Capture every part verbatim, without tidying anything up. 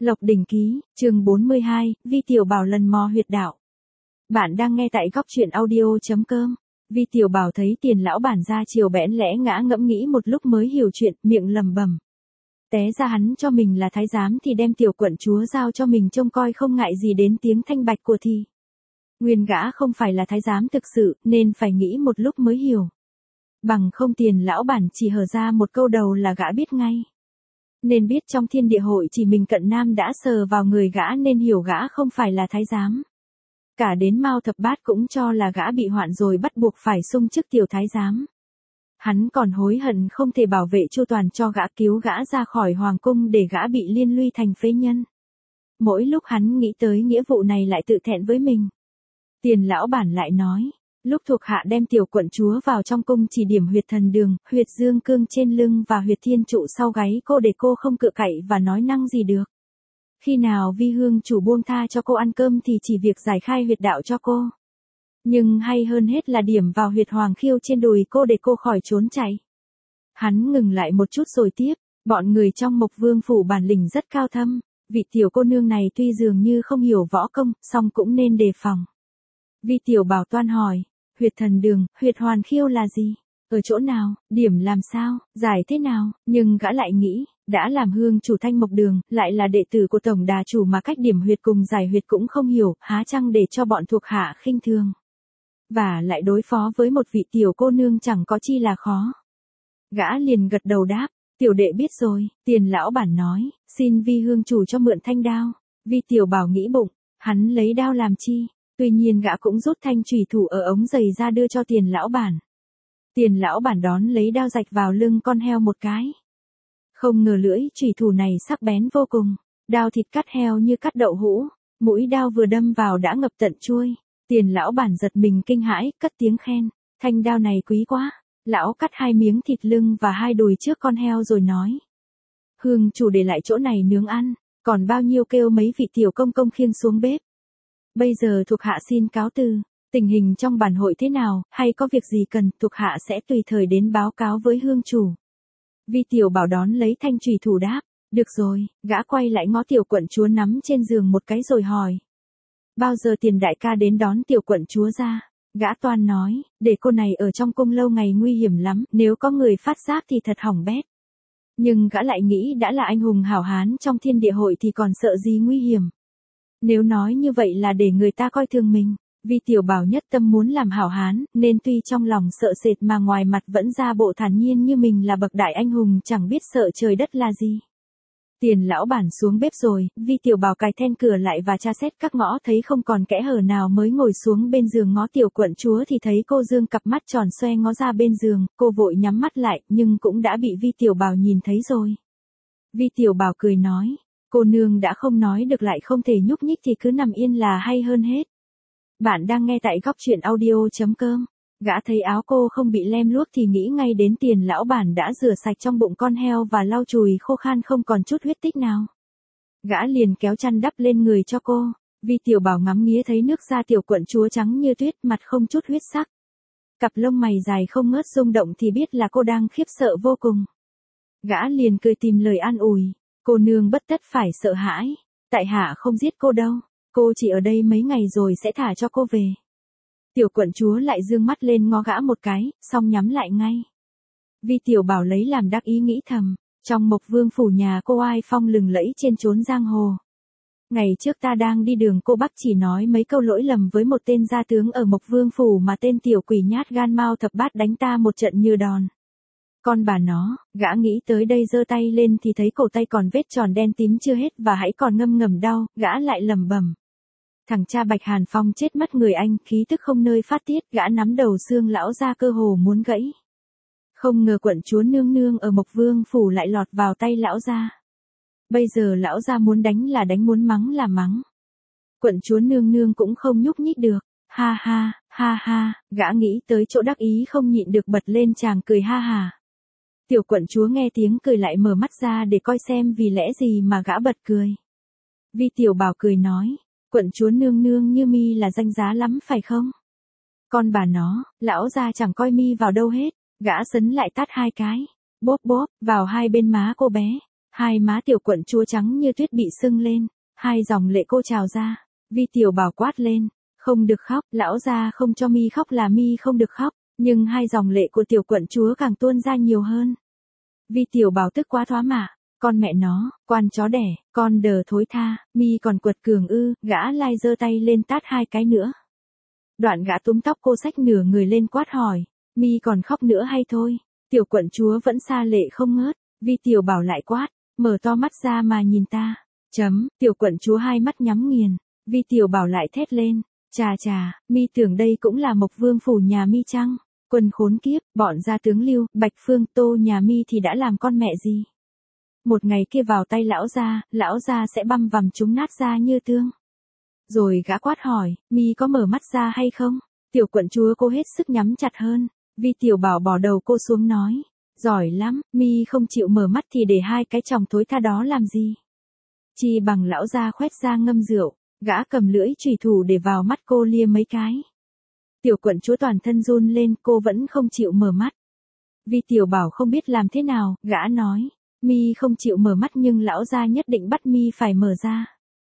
Lộc Đỉnh Ký, chương bốn mươi hai, Vi Tiểu Bảo lần mò huyệt đạo. Bạn đang nghe tại góc truyện audio.com. Vi Tiểu Bảo thấy Tiền lão bản ra chiều bẽn lẽ ngã ngẫm nghĩ một lúc mới hiểu chuyện, miệng lẩm bẩm. Té ra hắn cho mình là thái giám thì đem tiểu quận chúa giao cho mình trông coi không ngại gì đến tiếng thanh bạch của thì. Nguyên gã không phải là thái giám thực sự, nên phải nghĩ một lúc mới hiểu. Bằng không Tiền lão bản chỉ hở ra một câu đầu là gã biết ngay. Nên biết trong thiên địa hội chỉ mình Cận Nam đã sờ vào người gã nên hiểu gã không phải là thái giám. Cả đến Mao Thập Bát cũng cho là gã bị hoạn rồi bắt buộc phải xung chức tiểu thái giám. Hắn còn hối hận không thể bảo vệ chu toàn cho gã, cứu gã ra khỏi hoàng cung để gã bị liên lụy thành phế nhân. Mỗi lúc hắn nghĩ tới nghĩa vụ này lại tự thẹn với mình. Tiền lão bản lại nói, lúc thuộc hạ đem tiểu quận chúa vào trong cung chỉ điểm huyệt thần đường, huyệt dương cương trên lưng và huyệt thiên trụ sau gáy cô để cô không cự cậy và nói năng gì được. Khi nào Vi Hương chủ buông tha cho cô ăn cơm thì chỉ việc giải khai huyệt đạo cho cô. Nhưng hay hơn hết là điểm vào huyệt hoàng khiêu trên đùi cô để cô khỏi trốn chạy. Hắn ngừng lại một chút rồi tiếp, bọn người trong Mộc Vương phủ bản lĩnh rất cao thâm, vị tiểu cô nương này tuy dường như không hiểu võ công, song cũng nên đề phòng. Vi Tiểu Bảo toan hỏi, huyệt thần đường, huyệt hoàn khiêu là gì? Ở chỗ nào, điểm làm sao, giải thế nào? Nhưng gã lại nghĩ, đã làm hương chủ Thanh Mộc Đường, lại là đệ tử của tổng đà chủ mà cách điểm huyệt cùng giải huyệt cũng không hiểu, há chăng để cho bọn thuộc hạ khinh thường. Và lại đối phó với một vị tiểu cô nương chẳng có chi là khó. Gã liền gật đầu đáp, tiểu đệ biết rồi. Tiền lão bản nói, xin Vi Hương chủ cho mượn thanh đao. Vi Tiểu Bảo nghĩ bụng, hắn lấy đao làm chi? Tuy nhiên gã cũng rút thanh chùy thủ ở ống giày ra đưa cho Tiền lão bản. Tiền lão bản đón lấy đao rạch vào lưng con heo một cái. Không ngờ lưỡi chùy thủ này sắc bén vô cùng, đao thịt cắt heo như cắt đậu hũ, mũi đao vừa đâm vào đã ngập tận chuôi. Tiền lão bản giật mình kinh hãi, cất tiếng khen, thanh đao này quý quá. Lão cắt hai miếng thịt lưng và hai đùi trước con heo rồi nói, Hương chủ để lại chỗ này nướng ăn, còn bao nhiêu kêu mấy vị tiểu công công khiêng xuống bếp. Bây giờ thuộc hạ xin cáo từ, tình hình trong bản hội thế nào, hay có việc gì cần, thuộc hạ sẽ tùy thời đến báo cáo với hương chủ. Vi Tiểu Bảo đón lấy thanh chùy thủ đáp, được rồi, gã quay lại ngó tiểu quận chúa nắm trên giường một cái rồi hỏi. Bao giờ Tiền đại ca đến đón tiểu quận chúa ra? Gã toan nói, để cô này ở trong cung lâu ngày nguy hiểm lắm, nếu có người phát giác thì thật hỏng bét. Nhưng gã lại nghĩ đã là anh hùng hảo hán trong thiên địa hội thì còn sợ gì nguy hiểm. Nếu nói như vậy là để người ta coi thường mình. Vi Tiểu Bảo nhất tâm muốn làm hảo hán, nên tuy trong lòng sợ sệt mà ngoài mặt vẫn ra bộ thản nhiên như mình là bậc đại anh hùng chẳng biết sợ trời đất là gì. Tiền lão bản xuống bếp rồi, Vi Tiểu Bảo cài then cửa lại và tra xét các ngõ thấy không còn kẽ hở nào mới ngồi xuống bên giường ngó tiểu quận chúa thì thấy cô dương cặp mắt tròn xoe ngó ra bên giường, cô vội nhắm mắt lại nhưng cũng đã bị Vi Tiểu Bảo nhìn thấy rồi. Vi Tiểu Bảo cười nói, cô nương đã không nói được lại không thể nhúc nhích thì cứ nằm yên là hay hơn hết. Bạn đang nghe tại góc truyện audio.com. Gã thấy áo cô không bị lem luốc thì nghĩ ngay đến Tiền lão bản đã rửa sạch trong bụng con heo và lau chùi khô khan không còn chút huyết tích nào. Gã liền kéo chăn đắp lên người cho cô. Vi Tiểu Bảo ngắm nghía thấy nước da tiểu quận chúa trắng như tuyết, mặt không chút huyết sắc. Cặp lông mày dài không ngớt rung động thì biết là cô đang khiếp sợ vô cùng. Gã liền cười tìm lời an ủi, cô nương bất tất phải sợ hãi, tại hạ không giết cô đâu, cô chỉ ở đây mấy ngày rồi sẽ thả cho cô về. Tiểu quận chúa lại dương mắt lên ngó gã một cái, xong nhắm lại ngay. Vi Tiểu Bảo lấy làm đắc ý nghĩ thầm, trong Mộc Vương phủ nhà cô ai phong lừng lẫy trên chốn giang hồ. Ngày trước ta đang đi đường cô Bắc chỉ nói mấy câu lỗi lầm với một tên gia tướng ở Mộc Vương phủ mà tên tiểu quỷ nhát gan Mao Thập Bát đánh ta một trận như đòn. Con bà nó, gã nghĩ tới đây giơ tay lên thì thấy cổ tay còn vết tròn đen tím chưa hết và hãy còn ngâm ngầm đau, gã lại lẩm bẩm. Thằng cha Bạch Hàn Phong chết mất người anh, khí tức không nơi phát tiết, gã nắm đầu xương lão ra cơ hồ muốn gãy. Không ngờ quận chúa nương nương ở Mộc Vương phủ lại lọt vào tay lão gia. Bây giờ lão gia muốn đánh là đánh, muốn mắng là mắng. Quận chúa nương nương cũng không nhúc nhích được, ha ha, ha ha, gã nghĩ tới chỗ đắc ý không nhịn được bật lên chàng cười ha hà. Tiểu quận chúa nghe tiếng cười lại mở mắt ra để coi xem vì lẽ gì mà gã bật cười. Vi Tiểu Bảo cười nói, quận chúa nương nương như mi là danh giá lắm phải không? Con bà nó, lão gia chẳng coi mi vào đâu hết. Gã sấn lại tát hai cái, bóp bóp, vào hai bên má cô bé. Hai má tiểu quận chúa trắng như tuyết bị sưng lên, hai dòng lệ cô trào ra. Vi tiểu bảo quát lên, không được khóc, lão gia không cho mi khóc là mi không được khóc, nhưng hai dòng lệ của tiểu quận chúa càng tuôn ra nhiều hơn. Vi tiểu bảo tức quá thoá mạ, con mẹ nó, quan chó đẻ, con đờ thối tha, mi còn quật cường ư, gã lai giơ tay lên tát hai cái nữa. Đoạn gã túm tóc cô xách nửa người lên quát hỏi, mi còn khóc nữa hay thôi? Tiểu quận chúa vẫn xa lệ không ngớt, Vi tiểu bảo lại quát, mở to mắt ra mà nhìn ta. Chấm, tiểu quận chúa hai mắt nhắm nghiền, Vi tiểu bảo lại thét lên, chà chà, mi tưởng đây cũng là Mộc Vương phủ nhà mi chăng? Quân khốn kiếp, bọn gia tướng Lưu, Bạch Phương, Tô nhà mi thì đã làm con mẹ gì? Một ngày kia vào tay lão gia, lão gia sẽ băm vằm chúng nát ra như tương. Rồi gã quát hỏi, mi có mở mắt ra hay không? Tiểu quận chúa cô hết sức nhắm chặt hơn. Vi tiểu bảo bỏ đầu cô xuống nói, giỏi lắm, mi không chịu mở mắt thì để hai cái chồng thối tha đó làm gì? Chi bằng lão gia khoét ra ngâm rượu, gã cầm lưỡi chùy thủ để vào mắt cô lia mấy cái. Tiểu quận chúa toàn thân run lên, cô vẫn không chịu mở mắt. Vi tiểu bảo không biết làm thế nào, gã nói, mi không chịu mở mắt nhưng lão gia nhất định bắt mi phải mở ra.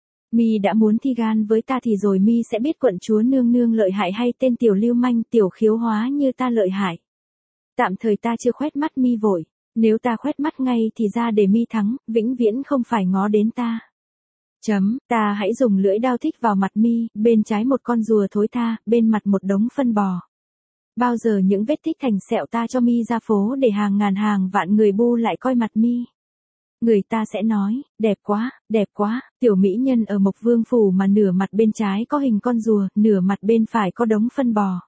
Mi đã muốn thi gan với ta thì rồi mi sẽ biết quận chúa nương nương lợi hại hay tên tiểu lưu manh tiểu khiếu hóa như ta lợi hại. Tạm thời ta chưa khoét mắt mi vội, nếu ta khoét mắt ngay thì ra để mi thắng, vĩnh viễn không phải ngó đến ta. Chấm, ta hãy dùng lưỡi đao thích vào mặt mi, bên trái một con rùa thối tha, bên mặt một đống phân bò. Bao giờ những vết tích thành sẹo ta cho mi ra phố để hàng ngàn hàng vạn người bu lại coi mặt mi. Người ta sẽ nói, đẹp quá, đẹp quá, tiểu mỹ nhân ở Mộc Vương phủ mà nửa mặt bên trái có hình con rùa, nửa mặt bên phải có đống phân bò.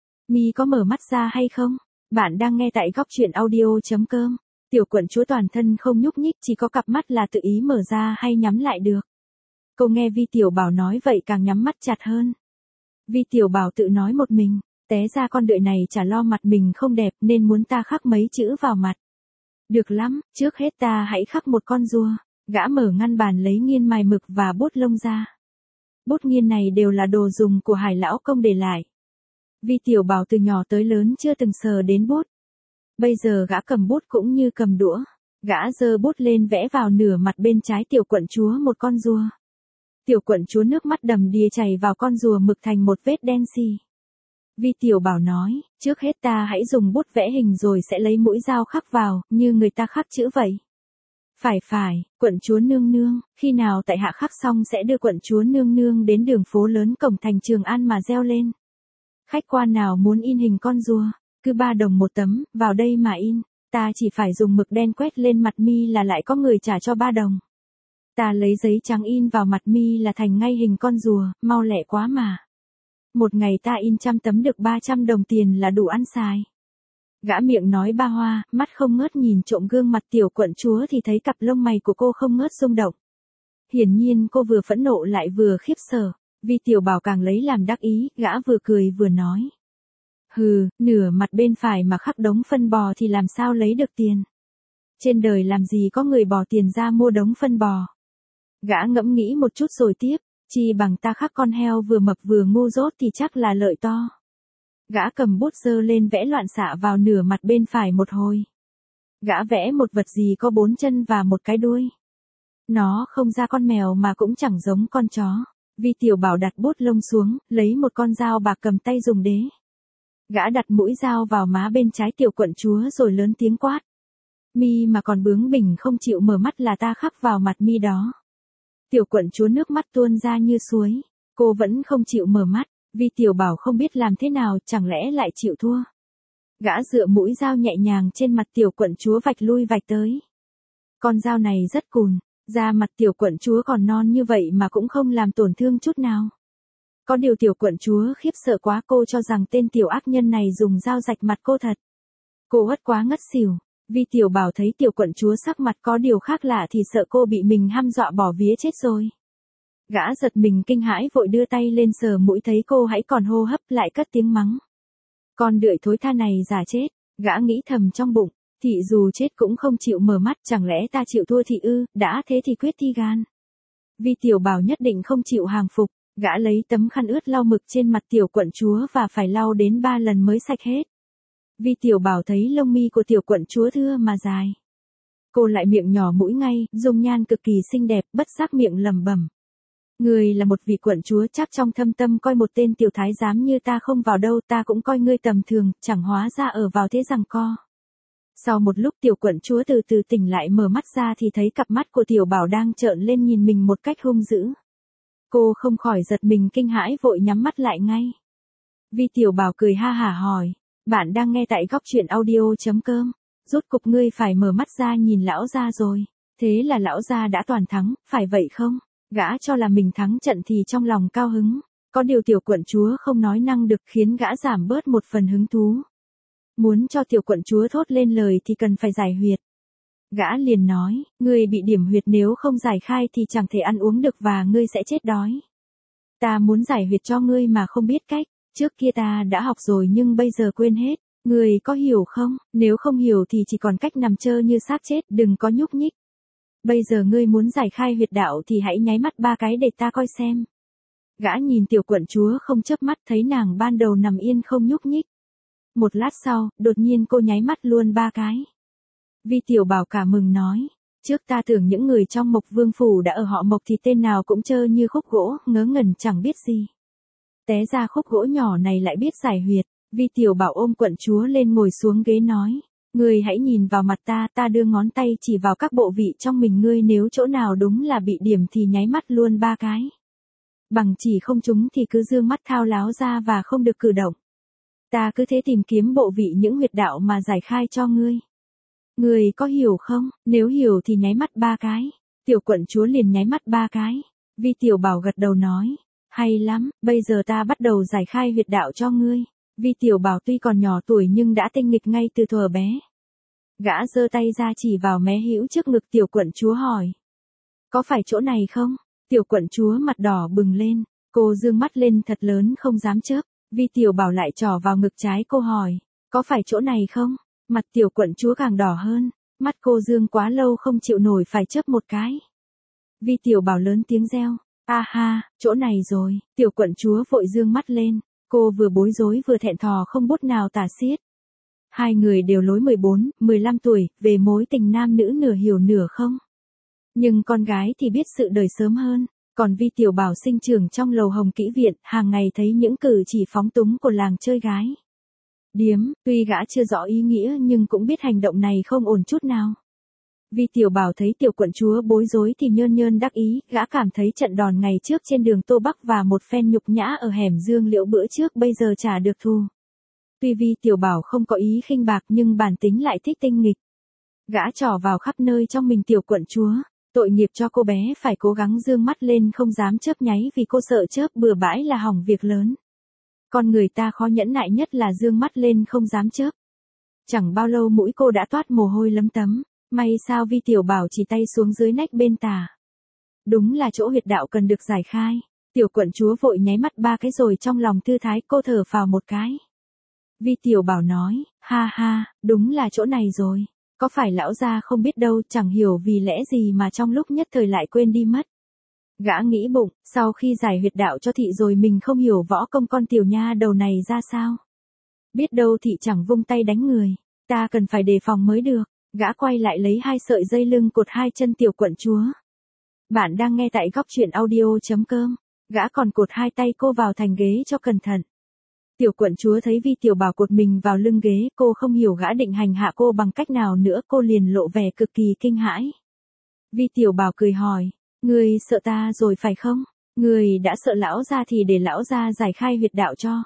Mi có mở mắt ra hay không? Bạn đang nghe tại góc truyện audio chấm com. Tiểu quận chúa toàn thân không nhúc nhích, chỉ có cặp mắt là tự ý mở ra hay nhắm lại được. Cô nghe Vi tiểu bảo nói vậy càng nhắm mắt chặt hơn. Vi tiểu bảo tự nói một mình, té ra con đợi này chả lo mặt mình không đẹp nên muốn ta khắc mấy chữ vào mặt. Được lắm, trước hết ta hãy khắc một con rùa. Gã mở ngăn bàn lấy nghiên mài mực và bút lông ra. Bút nghiên này đều là đồ dùng của Hải lão công để lại. Vi tiểu bảo từ nhỏ tới lớn chưa từng sờ đến bút. Bây giờ gã cầm bút cũng như cầm đũa. Gã giơ bút lên vẽ vào nửa mặt bên trái tiểu quận chúa một con rùa. Tiểu quận chúa nước mắt đầm đìa chảy vào con rùa mực thành một vết đen xì. Vi tiểu bảo nói, trước hết ta hãy dùng bút vẽ hình rồi sẽ lấy mũi dao khắc vào, như người ta khắc chữ vậy. Phải phải, quận chúa nương nương, khi nào tại hạ khắc xong sẽ đưa quận chúa nương nương đến đường phố lớn cổng thành Trường An mà reo lên. Khách quan nào muốn in hình con rùa, cứ ba đồng một tấm, vào đây mà in, ta chỉ phải dùng mực đen quét lên mặt mi là lại có người trả cho ba đồng. Ta lấy giấy trắng in vào mặt mi là thành ngay hình con rùa, mau lẹ quá mà. Một ngày ta in trăm tấm được ba trăm đồng tiền là đủ ăn xài. Gã miệng nói ba hoa, mắt không ngớt nhìn trộm gương mặt tiểu quận chúa thì thấy cặp lông mày của cô không ngớt rung động. Hiển nhiên cô vừa phẫn nộ lại vừa khiếp sợ, Vi tiểu bảo càng lấy làm đắc ý, gã vừa cười vừa nói. Hừ, nửa mặt bên phải mà khắc đống phân bò thì làm sao lấy được tiền. Trên đời làm gì có người bỏ tiền ra mua đống phân bò. Gã ngẫm nghĩ một chút rồi tiếp, chi bằng ta khắc con heo vừa mập vừa ngu dốt thì chắc là lợi to. Gã cầm bút giơ lên vẽ loạn xạ vào nửa mặt bên phải một hồi. Gã vẽ một vật gì có bốn chân và một cái đuôi. Nó không ra con mèo mà cũng chẳng giống con chó. Vi tiểu bảo đặt bút lông xuống, lấy một con dao bạc cầm tay dùng đế. Gã đặt mũi dao vào má bên trái tiểu quận chúa rồi lớn tiếng quát. Mi mà còn bướng bỉnh không chịu mở mắt là ta khắc vào mặt mi đó. Tiểu quận chúa nước mắt tuôn ra như suối. Cô vẫn không chịu mở mắt. Vi tiểu bảo không biết làm thế nào, chẳng lẽ lại chịu thua. Gã dựa mũi dao nhẹ nhàng trên mặt tiểu quận chúa vạch lui vạch tới. Con dao này rất cùn, da mặt tiểu quận chúa còn non như vậy mà cũng không làm tổn thương chút nào. Có điều tiểu quận chúa khiếp sợ quá, cô cho rằng tên tiểu ác nhân này dùng dao rạch mặt cô thật. Cô hất quá ngất xỉu. Vi tiểu bảo thấy tiểu quận chúa sắc mặt có điều khác lạ thì sợ cô bị mình hăm dọa bỏ vía chết rồi. Gã giật mình kinh hãi vội đưa tay lên sờ mũi thấy cô hãy còn hô hấp lại cất tiếng mắng. Con đợi thối tha này giả chết, gã nghĩ thầm trong bụng, thị dù chết cũng không chịu mở mắt, chẳng lẽ ta chịu thua thì ư, đã thế thì quyết thi gan. Vi tiểu bảo nhất định không chịu hàng phục, gã lấy tấm khăn ướt lau mực trên mặt tiểu quận chúa và phải lau đến ba lần mới sạch hết. Vi tiểu bảo thấy lông mi của tiểu quận chúa thưa mà dài. Cô lại miệng nhỏ mũi ngay, dung nhan cực kỳ xinh đẹp, bất giác miệng lẩm bẩm. Người là một vị quận chúa, chắc trong thâm tâm coi một tên tiểu thái giám như ta không vào đâu, ta cũng coi ngươi tầm thường, chẳng hóa ra ở vào thế giằng co. Sau một lúc tiểu quận chúa từ từ tỉnh lại, mở mắt ra thì thấy cặp mắt của tiểu bảo đang trợn lên nhìn mình một cách hung dữ. Cô không khỏi giật mình kinh hãi, vội nhắm mắt lại ngay. Vi tiểu bảo cười ha hả hỏi, bạn đang nghe tại góc truyện audio.com. Rốt cục ngươi phải mở mắt ra nhìn lão gia rồi. Thế là lão gia đã toàn thắng, phải vậy không? Gã cho là mình thắng trận thì trong lòng cao hứng. Có điều tiểu quận chúa không nói năng được, khiến gã giảm bớt một phần hứng thú. Muốn cho tiểu quận chúa thốt lên lời thì cần phải giải huyệt. Gã liền nói, ngươi bị điểm huyệt, nếu không giải khai thì chẳng thể ăn uống được và ngươi sẽ chết đói. Ta muốn giải huyệt cho ngươi mà không biết cách, trước kia ta đã học rồi nhưng bây giờ quên hết. Ngươi có hiểu không? Nếu không hiểu thì chỉ còn cách nằm trơ như xác chết, đừng có nhúc nhích. Bây giờ ngươi muốn giải khai huyệt đạo thì hãy nháy mắt ba cái để ta coi xem. Gã nhìn tiểu quận chúa không chớp mắt, thấy nàng ban đầu nằm yên không nhúc nhích. Một lát sau, đột nhiên cô nháy mắt luôn ba cái. Vi tiểu bảo cả mừng nói, trước ta tưởng những người trong Mộc Vương phủ đã ở họ Mộc thì tên nào cũng trơ như khúc gỗ, ngớ ngẩn chẳng biết gì. Té ra khúc gỗ nhỏ này lại biết giải huyệt. Vi tiểu bảo ôm quận chúa lên ngồi xuống ghế nói, ngươi hãy nhìn vào mặt ta, ta đưa ngón tay chỉ vào các bộ vị trong mình ngươi, nếu chỗ nào đúng là bị điểm thì nháy mắt luôn ba cái. Bằng chỉ không trúng thì cứ dương mắt thao láo ra và không được cử động. Ta cứ thế tìm kiếm bộ vị những huyệt đạo mà giải khai cho ngươi. Ngươi có hiểu không? Nếu hiểu thì nháy mắt ba cái. Tiểu quận chúa liền nháy mắt ba cái. Vi tiểu bảo gật đầu nói, hay lắm, bây giờ ta bắt đầu giải khai huyệt đạo cho ngươi. Vi tiểu bảo tuy còn nhỏ tuổi nhưng đã tinh nghịch ngay từ thuở bé. Gã giơ tay ra chỉ vào mé hữu trước ngực tiểu quận chúa hỏi, có phải chỗ này không? Tiểu quận chúa mặt đỏ bừng lên, cô dương mắt lên thật lớn không dám chớp. Vi tiểu bảo lại trỏ vào ngực trái cô hỏi, có phải chỗ này không? Mặt tiểu quận chúa càng đỏ hơn, mắt cô dương quá lâu không chịu nổi phải chớp một cái. Vi tiểu bảo lớn tiếng reo, a ha, chỗ này rồi. Tiểu quận chúa vội dương mắt lên, cô vừa bối rối vừa thẹn thò không bút nào tả xiết. Hai người đều lối mười bốn, mười lăm tuổi, về mối tình nam nữ nửa hiểu nửa không. Nhưng con gái thì biết sự đời sớm hơn, còn Vi tiểu bảo sinh trưởng trong lầu hồng kỹ viện, hàng ngày thấy những cử chỉ phóng túng của làng chơi gái. Điếm, tuy gã chưa rõ ý nghĩa nhưng cũng biết hành động này không ổn chút nào. Vi tiểu bảo thấy tiểu quận chúa bối rối thì nhơn nhơn đắc ý, gã cảm thấy trận đòn ngày trước trên đường Tô Bắc và một phen nhục nhã ở hẻm Dương Liễu bữa trước bây giờ trả được thù. Tuy Vi tiểu bảo không có ý khinh bạc nhưng bản tính lại thích tinh nghịch. Gã trỏ vào khắp nơi trong mình tiểu quận chúa, tội nghiệp cho cô bé phải cố gắng dương mắt lên không dám chớp nháy vì cô sợ chớp bừa bãi là hỏng việc lớn. Con người ta khó nhẫn nại nhất là dương mắt lên không dám chớp. Chẳng bao lâu mũi cô đã toát mồ hôi lấm tấm, may sao Vi tiểu bảo chỉ tay xuống dưới nách bên tả. Đúng là chỗ huyệt đạo cần được giải khai. Tiểu quận chúa vội nháy mắt ba cái rồi trong lòng thư thái, cô thở phào một cái. Vi tiểu bảo nói, ha ha, đúng là chỗ này rồi. Có phải lão gia không biết đâu, chẳng hiểu vì lẽ gì mà trong lúc nhất thời lại quên đi mất. Gã nghĩ bụng, sau khi giải huyệt đạo cho thị rồi mình không hiểu võ công con tiểu nha đầu này ra sao. Biết đâu thị chẳng vung tay đánh người, ta cần phải đề phòng mới được. Gã quay lại lấy hai sợi dây lưng cột hai chân tiểu quận chúa. Bạn đang nghe tại góc truyện audio.com. Gã còn cột hai tay cô vào thành ghế cho cẩn thận. Tiểu quận chúa thấy Vi tiểu bảo cột mình vào lưng ghế, cô không hiểu gã định hành hạ cô bằng cách nào nữa, cô liền lộ vẻ cực kỳ kinh hãi. Vi tiểu bảo cười hỏi, ngươi sợ ta rồi phải không? Ngươi đã sợ lão gia thì để lão gia giải khai huyệt đạo cho.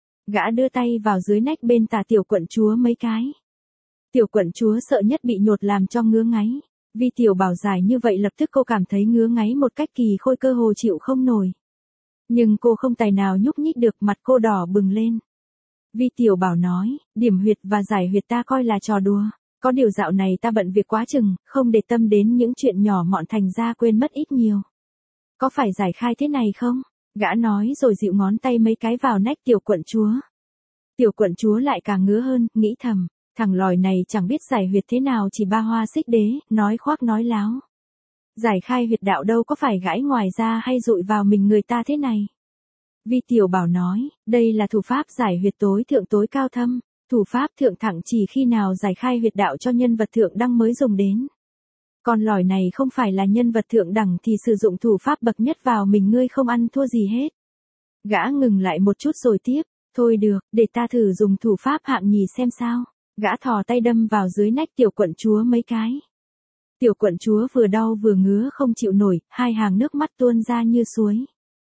Gã đưa tay vào dưới nách bên tả tiểu quận chúa mấy cái. Tiểu quận chúa sợ nhất bị nhột làm cho ngứa ngáy. Vi tiểu bảo giải như vậy lập tức cô cảm thấy ngứa ngáy một cách kỳ khôi, cơ hồ chịu không nổi. Nhưng cô không tài nào nhúc nhích được, mặt cô đỏ bừng lên. Vi tiểu bảo nói, điểm huyệt và giải huyệt ta coi là trò đùa. Có điều dạo này ta bận việc quá chừng, không để tâm đến những chuyện nhỏ mọn thành ra quên mất ít nhiều. Có phải giải khai thế này không? Gã nói rồi dịu ngón tay mấy cái vào nách tiểu quận chúa. Tiểu quận chúa lại càng ngứa hơn, nghĩ thầm, thằng lòi này chẳng biết giải huyệt thế nào, chỉ ba hoa xích đế, nói khoác nói láo. Giải khai huyệt đạo đâu có phải gãi ngoài ra hay dụi vào mình người ta thế này. Vi tiểu bảo nói, đây là thủ pháp giải huyệt tối thượng tối cao thâm, thủ pháp thượng thẳng chỉ khi nào giải khai huyệt đạo cho nhân vật thượng đăng mới dùng đến. Con lỏi này không phải là nhân vật thượng đẳng thì sử dụng thủ pháp bậc nhất vào mình ngươi không ăn thua gì hết. Gã ngừng lại một chút rồi tiếp, thôi được, để ta thử dùng thủ pháp hạng nhì xem sao. Gã thò tay đâm vào dưới nách tiểu quận chúa mấy cái. Tiểu quận chúa vừa đau vừa ngứa không chịu nổi, hai hàng nước mắt tuôn ra như suối.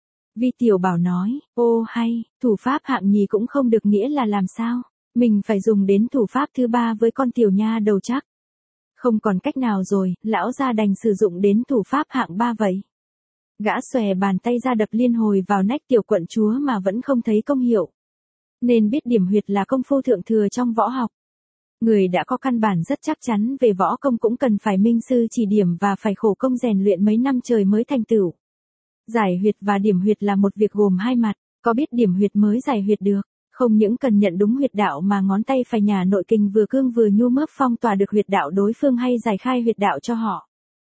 Vi Tiểu Bảo nói, ô hay, thủ pháp hạng nhì cũng không được nghĩa là làm sao. Mình phải dùng đến thủ pháp thứ ba với con tiểu nha đầu chắc. Không còn cách nào rồi, lão gia đành sử dụng đến thủ pháp hạng ba vậy. Gã xòe bàn tay ra đập liên hồi vào nách tiểu quận chúa mà vẫn không thấy công hiệu. Nên biết điểm huyệt là công phu thượng thừa trong võ học. Người đã có căn bản rất chắc chắn về võ công cũng cần phải minh sư chỉ điểm và phải khổ công rèn luyện mấy năm trời mới thành tựu. Giải huyệt và điểm huyệt là một việc gồm hai mặt, có biết điểm huyệt mới giải huyệt được. Không những cần nhận đúng huyệt đạo mà ngón tay phải nhả nội kình vừa cương vừa nhu mớp phong tỏa được huyệt đạo đối phương hay giải khai huyệt đạo cho họ.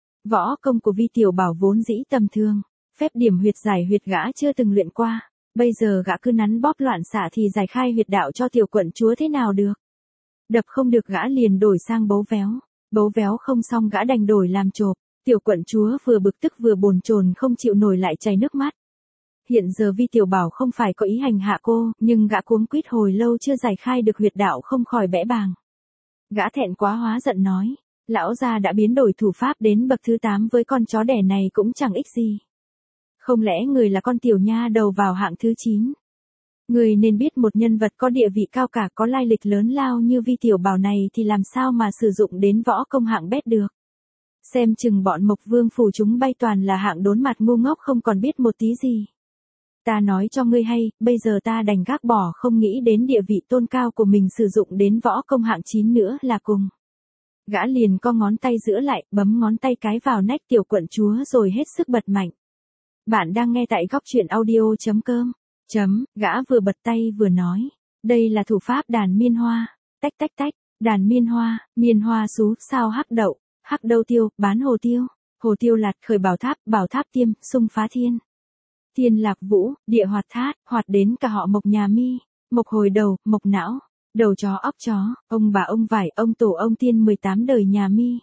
Võ công của Vi Tiểu Bảo vốn dĩ tầm thường, phép điểm huyệt giải huyệt gã chưa từng luyện qua, bây giờ gã cứ nắn bóp loạn xạ thì giải khai huyệt đạo cho tiểu quận chúa thế nào được. Đập không được gã liền đổi sang bấu véo, bấu véo không xong gã đành đổi làm chộp, tiểu quận chúa vừa bực tức vừa bồn chồn không chịu nổi lại chảy nước mắt. Hiện giờ Vi Tiểu Bảo không phải có ý hành hạ cô, nhưng gã cuống quýt hồi lâu chưa giải khai được huyệt đạo không khỏi bẽ bàng. Gã thẹn quá hóa giận nói, lão gia đã biến đổi thủ pháp đến bậc thứ tám với con chó đẻ này cũng chẳng ích gì. Không lẽ người là con tiểu nha đầu vào hạng thứ chín? Người nên biết một nhân vật có địa vị cao cả có lai lịch lớn lao như Vi Tiểu Bảo này thì làm sao mà sử dụng đến võ công hạng bét được. Xem chừng bọn Mộc Vương phủ chúng bay toàn là hạng đốn mặt ngu ngốc không còn biết một tí gì. Ta nói cho ngươi hay, bây giờ ta đành gác bỏ không nghĩ đến địa vị tôn cao của mình sử dụng đến võ công hạng chín nữa là cùng. Gã liền co ngón tay giữa lại, bấm ngón tay cái vào nách tiểu quận chúa rồi hết sức bật mạnh. Bạn đang nghe tại góc truyện audio chấm com. Chấm, gã vừa bật tay vừa nói. Đây là thủ pháp đàn miên hoa. Tách tách tách, đàn miên hoa, miên hoa xú, sao hắc đậu, hắc đâu tiêu, bán hồ tiêu. Hồ tiêu lạt khởi bảo tháp, bảo tháp tiêm, xung phá thiên. Thiên lạc vũ, địa hoạt thát, hoạt đến cả họ Mộc nhà mi. Mộc hồi đầu, Mộc não, đầu chó óc chó, ông bà ông vải, ông tổ ông tiên mười tám đời nhà mi.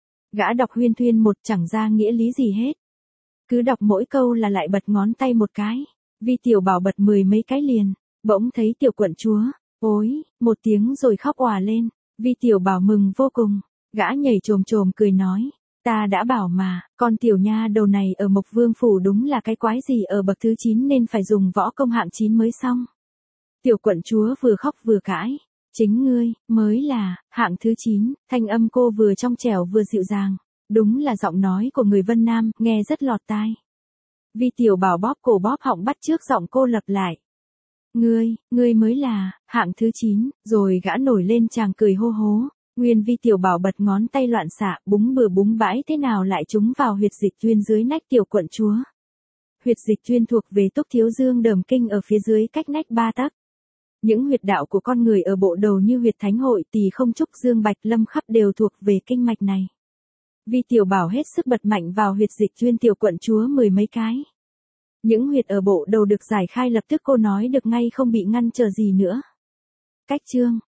Gã đọc huyên thuyên một chẳng ra nghĩa lý gì hết. Cứ đọc mỗi câu là lại bật ngón tay một cái. Vi Tiểu Bảo bật mười mấy cái liền, bỗng thấy tiểu quận chúa, ối, một tiếng rồi khóc òa lên. Vi Tiểu Bảo mừng vô cùng, gã nhảy chồm chồm cười nói, ta đã bảo mà, con tiểu nha đầu này ở Mộc Vương phủ đúng là cái quái gì ở bậc thứ chín nên phải dùng võ công hạng chín mới xong. Tiểu quận chúa vừa khóc vừa cãi, chính ngươi, mới là, hạng thứ chín, thanh âm cô vừa trong trẻo vừa dịu dàng, đúng là giọng nói của người Vân Nam, nghe rất lọt tai. Vi Tiểu Bảo bóp cổ bóp họng bắt trước giọng cô lặp lại. Ngươi, ngươi mới là, hạng thứ chín, rồi gã nổi lên chàng cười hô hố. Nguyên Vi Tiểu Bảo bật ngón tay loạn xạ, búng bừa búng bãi thế nào lại trúng vào huyệt dịch tuyên dưới nách tiểu quận chúa. Huyệt dịch tuyên thuộc về Túc Thiếu Dương Đờm Kinh ở phía dưới cách nách ba tấc. Những huyệt đạo của con người ở bộ đầu như huyệt Thánh Hội, Tỳ Không, Trúc Dương, Bạch Lâm khắp đều thuộc về kinh mạch này. Vi Tiểu Bảo hết sức bật mạnh vào huyệt dịch tuyên tiểu quận chúa mười mấy cái. Những huyệt ở bộ đầu được giải khai lập tức cô nói được ngay không bị ngăn trở gì nữa. Cách chương